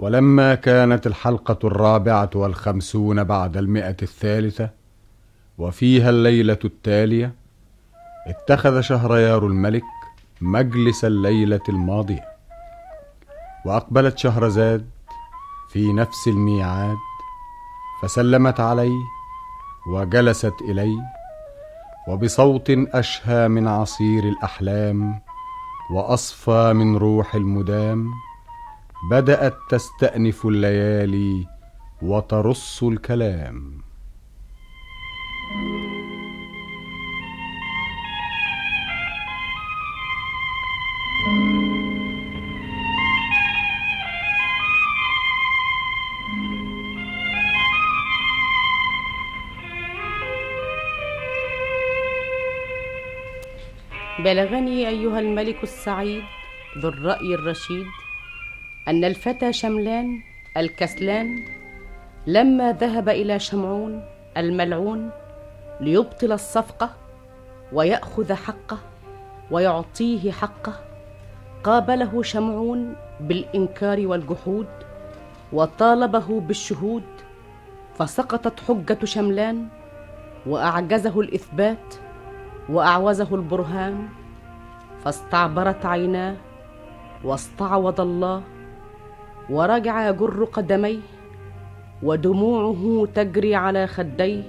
ولما كانت الحلقة 54 بعد 100 وفيها الليلة التالية، اتخذ شهريار الملك مجلس الليلة الماضية، وأقبلت شهرزاد في نفس الميعاد، فسلمت عليه وجلست إليه، وبصوت أشهى من عصير الأحلام وأصفى من روح المدام بدأت تستأنف الليالي وترص الكلام. بلغني أيها الملك السعيد ذو الرأي الرشيد أن الفتى شملان الكسلان لما ذهب إلى شمعون الملعون ليبطل الصفقة ويأخذ حقه ويعطيه حقه، قابله شمعون بالإنكار والجحود وطالبه بالشهود، فسقطت حجة شملان وأعجزه الإثبات وأعوزه البرهان، فاستعبرت عيناه واستعوض الله، ورجع يجر قدميه ودموعه تجري على خديه،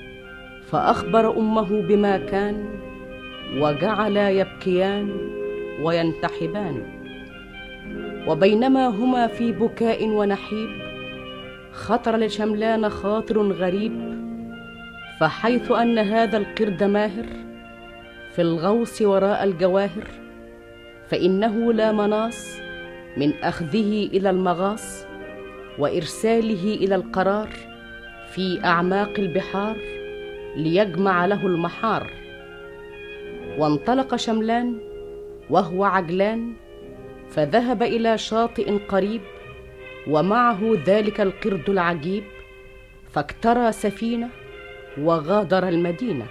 فأخبر أمه بما كان وجعلا يبكيان وينتحبان. وبينما هما في بكاء ونحيب خطر لشملان خاطر غريب، فحيث أن هذا القرد ماهر في الغوص وراء الجواهر، فإنه لا مناص من أخذه إلى المغاص وإرساله إلى القرار في أعماق البحار ليجمع له المحار. وانطلق شملان وهو عجلان، فذهب إلى شاطئ قريب ومعه ذلك القرد العجيب، فاكترى سفينة وغادر المدينة.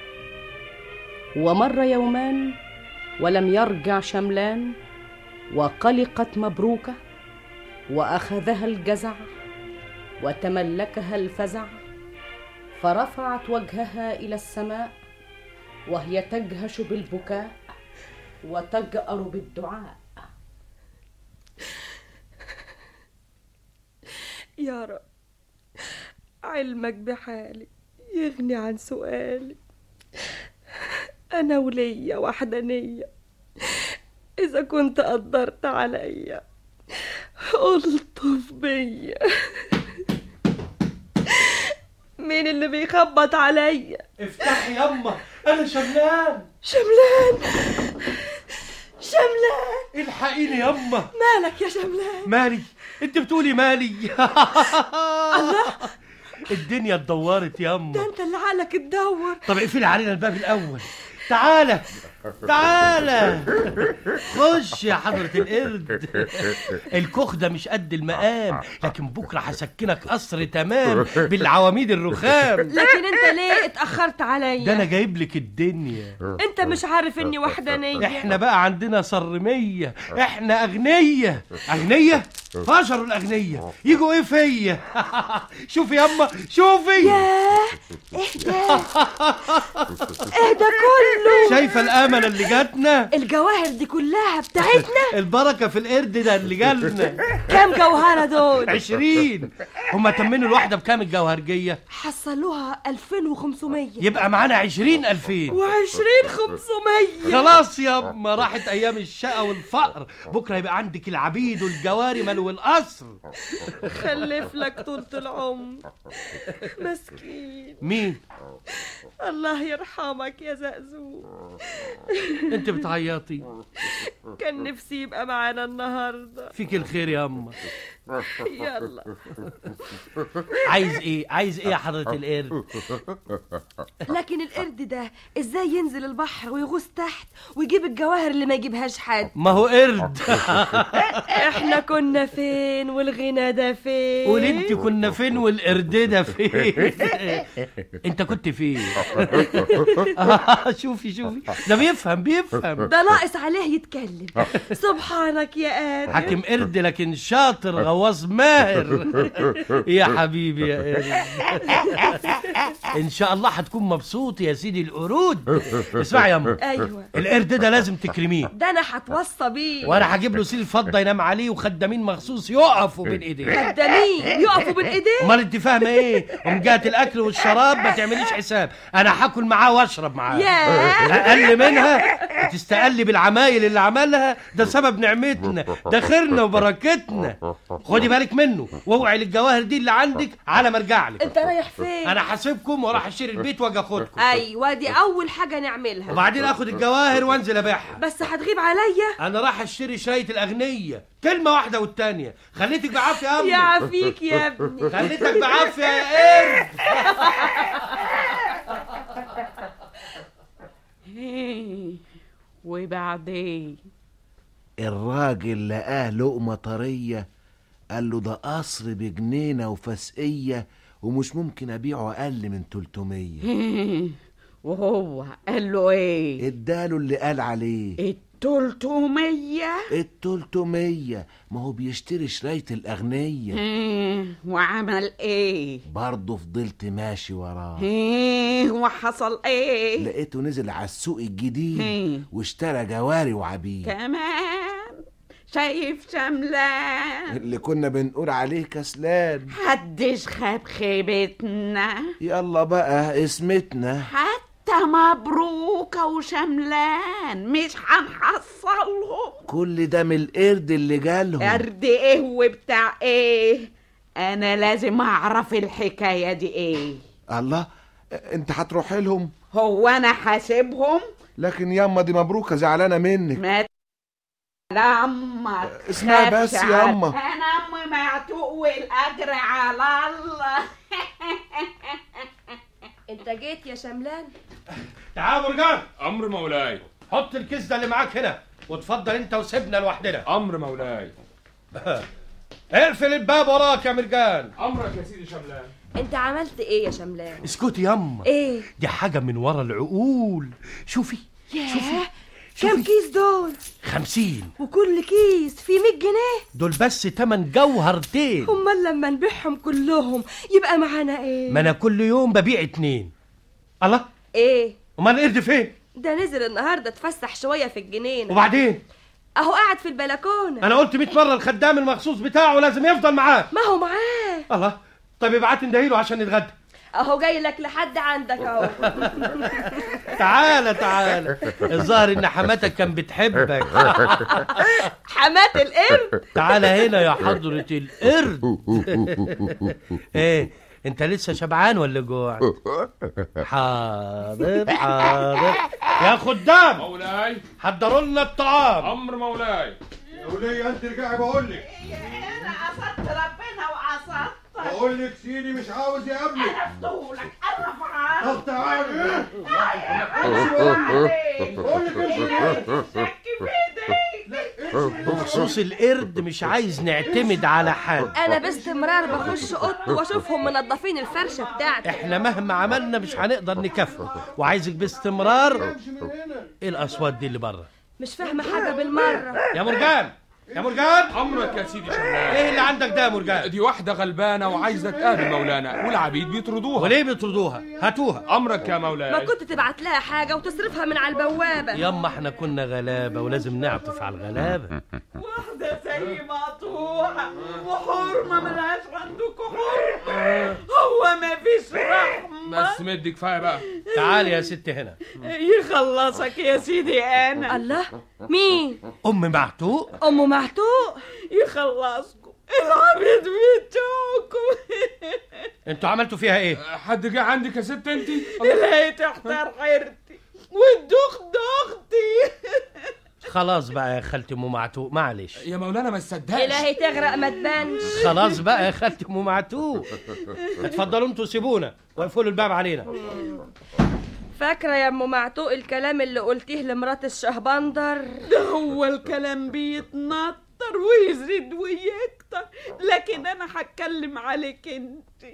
ومر يومان ولم يرجع شملان، وقلقت مبروكة وأخذها الجزع وتملكها الفزع، فرفعت وجهها إلى السماء وهي تجهش بالبكاء وتجأر بالدعاء. يا رب علمك بحالي يغني عن سؤالي، أنا وليا وحدانية، إذا كنت قدرت عليا ألطف بيا. مين اللي بيخبط عليا؟ افتحي يما، أنا شملان. شملان شملان، الحقيني يما. مالك يا شملان؟ مالي؟ انت بتقولي مالي؟ الله، الدنيا اتدورت يما. ده انت اللي عقلك اتدور. طب اقفلي علينا الباب الاول. تعالى تعالى خش يا حضرة القرد. الكوخ ده مش قد المقام، لكن بكرة هسكنك قصر تمام بالعواميد الرخام. لكن انت ليه اتأخرت عليا؟ ده انا جايب لك الدنيا. انت مش عارف اني وحدانية؟ احنا بقى عندنا صرمية، احنا اغنية. اغنية؟ فشروا الاغنية يجوا ايه فيا؟ شوفي يما شوفي. ياه، اهدى كله. شايفة الامل اللي جاتنا؟ الجواهر دي كلها بتاعتنا. البركة في القرد ده اللي جالنا. كام جوهرة دول؟ 20. هما تمنوا الواحدة بكام الجوهرجية؟ حصلوها 2500. يبقى معانا 20,000. و20 500. خلاص ياما، راحت ايام الشقة والفقر. بكرة يبقى عندك العبيد والجواري ملو القصر. خلف لك طولة العمر. مسكين. مين؟ الله يرحمك يا زقزوق. انت بتعيطي؟ كان نفسي يبقى معانا النهارده. فيك الخير ياما. يلا. عايز ايه يا حضرة القرد؟ لكن القرد ده ازاي ينزل البحر ويغوص تحت ويجيب الجواهر اللي ما يجيبهاش حد؟ ما هو قرد. احنا كنا فين والغنى ده فين؟ قول انت كنا فين والقرد ده فين؟ انت كنت فين؟ شوفي ده بيفهم. ده ناقص عليه يتكلم. سبحانك يا قادر. حاكم قرد لكن شاطر غواص ماهر. يا حبيبي يا قرد. ان شاء الله هتكون مبسوط يا سيدي القرود. اسمع يا أم، ايوه القرد ده لازم تكرميه، ده انا هتوصى بيه. وانا هجيب له سيل فضه ينام عليه وخدامين مخصوص يقفوا بين ايديه. خدامين يقفوا بين ايديه؟ امال انت فاهمه ايه؟ ومن جهه الاكل والشراب ما تعمليش حساب، انا هاكل معاه واشرب معاه. ياه اقل منها تستقلي بالعمايل اللي عملها، ده سبب نعمتنا، ده خيرنا وبركتنا. خدي بالك منه واوعي للجواهر دي اللي عندك على ما ارجع لك. انت رايح فين؟ انا هسيبكم وراح اشتري البيت واجي اخدكم، ايوه دي اول حاجه نعملها، وبعدين اخد الجواهر وانزل ابيعها. بس هتغيب عليا. انا راح اشتري شاية الاغنية، كلمة واحدة والتانية. خليتك بعافية يا امي. يا عافيك يا ابني. خليتك بعافية يا قرد. وبعدين الراجل لقاه لقمة طرية، قال له ده قصر بجنينة وفسقية ومش ممكن أبيعه أقل من 300. وهو قال له ايه؟ اداله اللي قال عليه 300. 300. ما هو بيشتري شراية الأغنية. وعمل ايه؟ برضه فضلت ماشي وراه. وحصل ايه؟ لقيته نزل على السوق الجديد واشترى جواري وعبيد كمان. شايف شملان اللي كنا بنقول عليه كسلان. حدش خاب خيبتنا، يلا بقى اسمتنا. حتى مبروكة وشملان مش هنحصلهم. كل ده من القرد اللي جالهم. قرد ايه وبتاع ايه؟ انا لازم اعرف الحكاية دي ايه. الله، انت هتروح لهم؟ هو انا حاسبهم؟ لكن ياما دي مبروكة زعلانة منك. ما لما اسمعي بس يا أما. انا امي معتوق والاجر على الله. انت جيت يا شملان؟ تعال مرجان. امر مولاي. حط الكيس ده اللي معاك هنا وتفضل انت وسيبنا لوحدنا. امر مولاي. اقفل الباب وراك يا مرجان. امرك يا سيدي شملان. انت عملت ايه يا شملان؟ اسكتي ياما. ايه دي حاجة من ورا العقول. شوفي ياه كم كيس دول؟ 50. وكل كيس فيه 100 جنيه؟ دول بس 8 جوهرتين. امال لما نبيعهم كلهم يبقى معانا ايه؟ ما انا كل يوم ببيع 2. الله، ايه امال القرد فين؟ ده نزل النهارده اتفسح شويه في الجنينه. وبعدين اهو قاعد في البلكونه. انا قلت 100 مرة الخدام المخصوص بتاعه لازم يفضل معاه. ما هو معاه. الله، طيب ابعت ندهيله عشان نتغدى. اهو جاي لك لحد عندك اهو. تعالى تعالى، الظاهر ان حماتك كان بتحبك. حمات القرد. تعالى هنا يا حضرة القرد. ايه انت لسه شبعان ولا جوع؟ حاضر حاضر يا خدام. مولاي. حضروا لنا الطعام. امر مولاي. يا ولية انت ارجعي بقول لك. انا قصدت ربنا وقصدت. بقول لك سيدي مش عاوز يقابلك. انا فضولك قرب عنه. طب تعالي. بقول لك امشي بخصوص القرد مش عايز نعتمد على حد. انا باستمرار بخش اوضته واشوفهم منظفين الفرشه بتاعتي. احنا مهما عملنا مش هنقدر نكفي، وعايزك باستمرار. ايه الاصوات دي اللي بره؟ مش فاهمه حاجه بالمره. يا مرجان يا مرجان. امرك يا سيدي شملان. ايه اللي عندك ده يا مرجان؟ دي واحدة غلبانة وعايزة تقابل مولانا والعبيد بيطردوها. وليه بيطردوها؟ هاتوها. امرك يا ما مولاي. كنت تبعت لها حاجه وتصرفها من على البوابه. ياما احنا كنا غلابة ولازم نعطف على الغلابة. واحدة زي مقطوعة وحرمة ملهاش عندكم حرمة. هو ما فيش رحمة. بس مدي كفاية بقى. تعالي يا ست هنا. يخلصك يا سيدي أنا. الله، مين؟ ام معتوق. ام معتوق. يخلصكم العبيد بتوعكم. انتوا عملتوا فيها ايه؟ حد جه عندك يا ست انت؟ الهي تحتار حيرتي والدخ دختي. خلاص بقى يا خالتي ام معتوق، معلش. يا مولانا ما تصدقش. الهي تغرق ما تبانش. خلاص بقى يا خالتي ام معتوق، اتفضلوا انتوا سيبونا وقفلوا الباب علينا. فاكره يا ام معتوق الكلام اللي قلتيه لمرات الشهبندر؟ ده هو الكلام بيتنطر ويزيد ويكتر، لكن انا هتكلم عليك انت.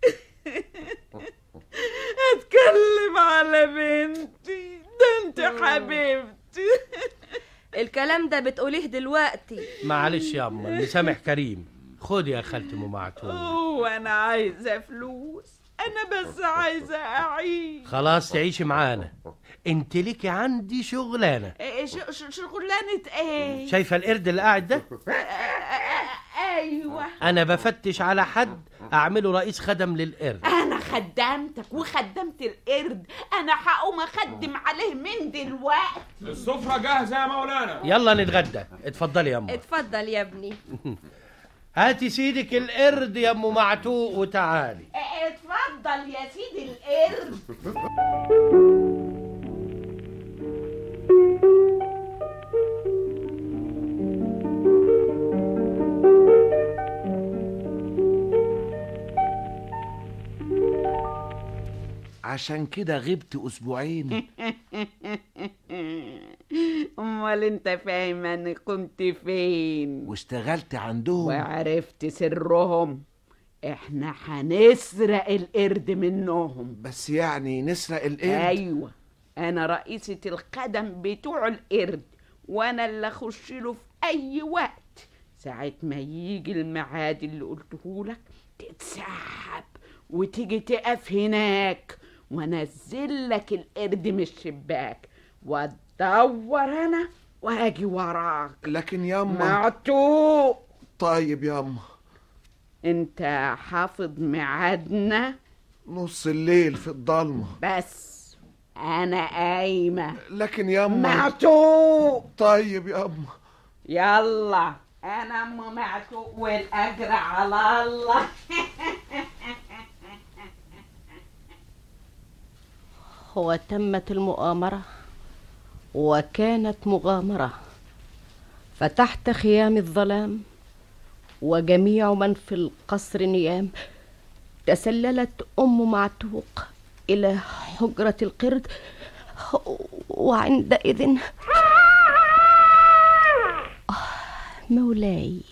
اتكلم على بنتي، ده انت حبيبتي. الكلام ده بتقوليه دلوقتي؟ معلش يا اما، المسامح كريم. خد يا خالتي ام معتوق. وانا عايزة فلوس، انا بس عايزة اعيش. خلاص تعيشي معانا، انت ليكي عندي شغلانة. شغلانة ايه؟ شايفة القرد اللي قاعد ده؟ ايوه، انا بفتش على حد اعمله رئيس خدم للقرد. انا خدمتك وخدمت القرد، انا هقوم اخدم عليه من دلوقتي. السفرة جاهزة يا مولانا. يلا نتغدى. اتفضلي يا ام. اتفضل يا ابني. هاتي سيدك القرد يا ام معتوق وتعالي. اتفضل يا سيدي القرد. عشان كده غبت أسبوعين. امال انت فاهم انا كنت فين واشتغلت عندهم. وعرفت سرهم. احنا هنسرق القرد منهم. بس يعني نسرق القرد؟ ايوه، انا رئيسة الخدم بتوع القرد، وانا اللي اخش له في اي وقت. ساعة ما يجي الميعاد اللي قلته لك تتسحب وتيجي تقف هناك، وانزل لك القرد من الشباك وادور انا واجي وراك. لكن ياما معتوق. طيب ياما. انت حافظ ميعادنا؟ نص الليل في الضلمة. بس انا قايمة. لكن ياما. معتوق. طيب ياما. يلا، انا ام معتوق والاجر على الله. وتمت المؤامرة وكانت مغامرة، فتحت خيام الظلام وجميع من في القصر نيام تسللت أم معتوق إلى حجرة القرد، وعندئذ مولاي.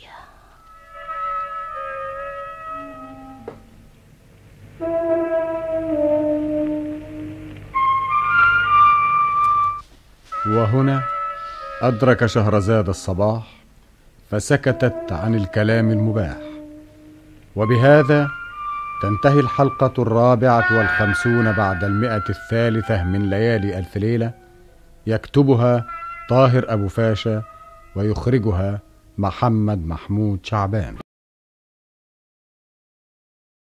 وهنا أدرك شهرزاد الصباح فسكتت عن الكلام المباح. وبهذا تنتهي الحلقة 54 بعد 100 من ليالي ألف ليلة. يكتبها طاهر أبو فاشا ويخرجها محمد محمود شعبان.